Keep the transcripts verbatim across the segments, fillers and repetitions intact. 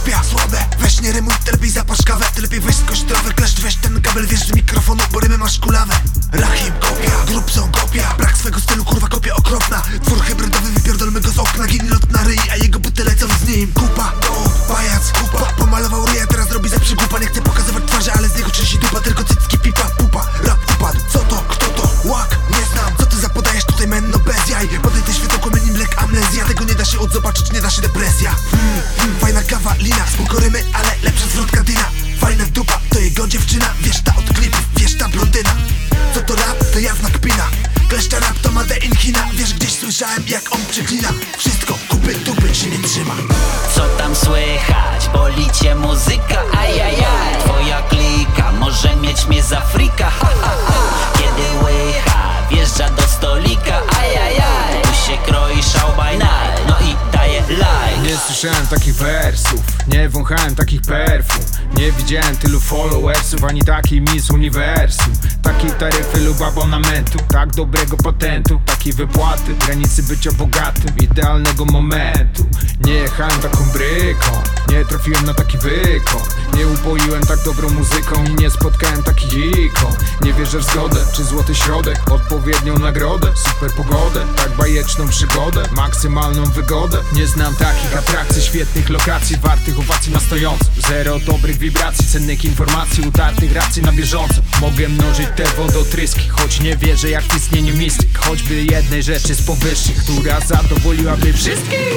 kopia słabe. Weź nie rymuj, ty lepiej zapasz kawę. Ty lepiej weź skoś trawę, kleszcz weź ten kabel. Wiesz z mikrofonu, bo rymy masz kulawę. Rahim kopia, grup są kopia. Brak swego stylu, kurwa kopia okropna. Twór hybrydowy, wypierdolmy go z okna. Ginie lot na ryj, a jego buty lecą z nim. Kupa, to pajac, kupa. Pomalował ryja, teraz robi za przygłupa. Nie chce pokazywać twarzy, ale z niego czyści dupa. Tylko cycki, pipa, pupa, rap upadł. Co to, kto to, łak, nie znam. Co ty zapodajesz tutaj menno bez jaj. Podaj te światełko, menu mlek, amnezja. Tego nie da się odzobaczyć, nie da się depresja. hmm, hmm, Fajna kawa, lina, spoko rymy, ale lepsza zwrotka dyna. Fajna dupa, to jego dziewczyna. Wiesz ta od klipów, wiesz ta blondyna. Co to rap, to jawna kpina. Kleszcza rap to made in China. Wiesz, gdzieś słyszałem jak on przeklina. Wszystko, kupy, dupy się nie trzyma. Co tam słychać? Boli cię muzyka, ajajaj. Twoja klika może mieć mnie za frika, ha, ha, ha. Kiedy łycha wjeżdża do stolika, ajajaj. Tu się kroi show by night, no i daje like. Nie słyszałem takich wersów, nie wąchałem takich perfum. Nie widziałem tylu followersów, ani takiej Miss Uniwersum. Takiej taryfy lub abonamentu, tak dobrego patentu, takiej wypłaty, granicy bycia bogatym, idealnego momentu. Nie jechałem taką bryką, nie trafiłem na taki wykon. Nie upoiłem tak dobrą muzyką i nie spotkałem takich ikon. Nie wierzę w zgodę, czy złoty środek, odpowiednią nagrodę, super pogodę, tak bajeczną przygodę, maksymalną wygodę. Nie znam takich atrakcji, świetnych lokacji, wartych owacji na stojąco. Zero dobrych wibracji, cennych informacji, utartych racji na bieżąco. Mogę mnożyć te wodotryski, choć nie wierzę jak w istnieniu mistyk. Choćby jednej rzeczy z powyższych, która zadowoliłaby wszystkich.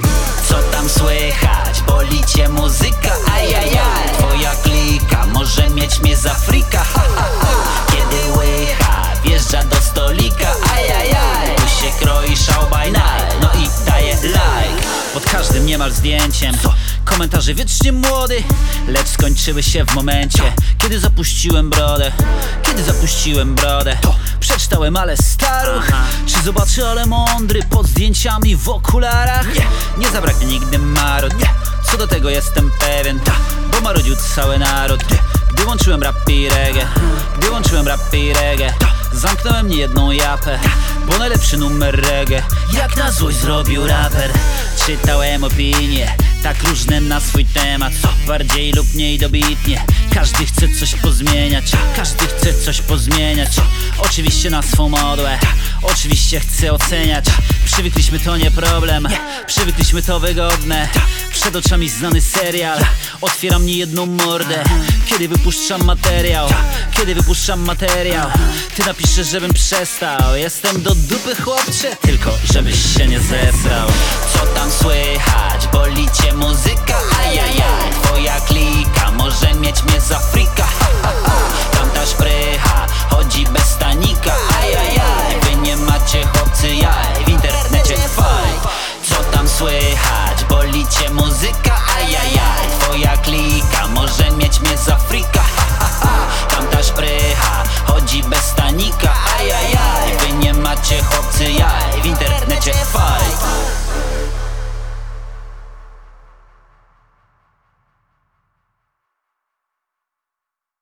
Co tam słychać? Boli cię muzyka, ajajaj. Twoja klika może mieć mnie za frika, ha, ha, ha. Kiedy łycha wjeżdża do stolika, ajajaj. Tu się kroi show by night, no i daje like. Pod każdym niemal zdjęciem komentarze wiecznie młody, lecz skończyły się w momencie, kiedy zapuściłem brodę. Kiedy zapuściłem brodę, przeczytałem ale staruch. Czy zobaczy ale mądry pod zdjęciami w okularach? Nie, nie zabraknie nigdy marud. Co do tego jestem pewien, bo marudził cały naród. Gdy łączyłem rap i reggae, gdy łączyłem rap i reggae, zamknąłem niejedną japę, bo najlepszy numer reggae jak na złość zrobił raper. Czytałem opinie, tak różne na swój temat, bardziej lub mniej dobitnie. Każdy chce coś pozmieniać, każdy chce coś pozmieniać. Oczywiście na swą modłę, oczywiście chce oceniać. Przywykliśmy, to nie problem, przywykliśmy, to wygodne. Przed oczami znany serial, otwieram niejedną mordę. Kiedy wypuszczam materiał, kiedy wypuszczam materiał, ty napiszesz, żebym przestał. Jestem do dupy, chłopcze, tylko żebyś się nie zesrał. Co tam słychać? Boli cię muzyka,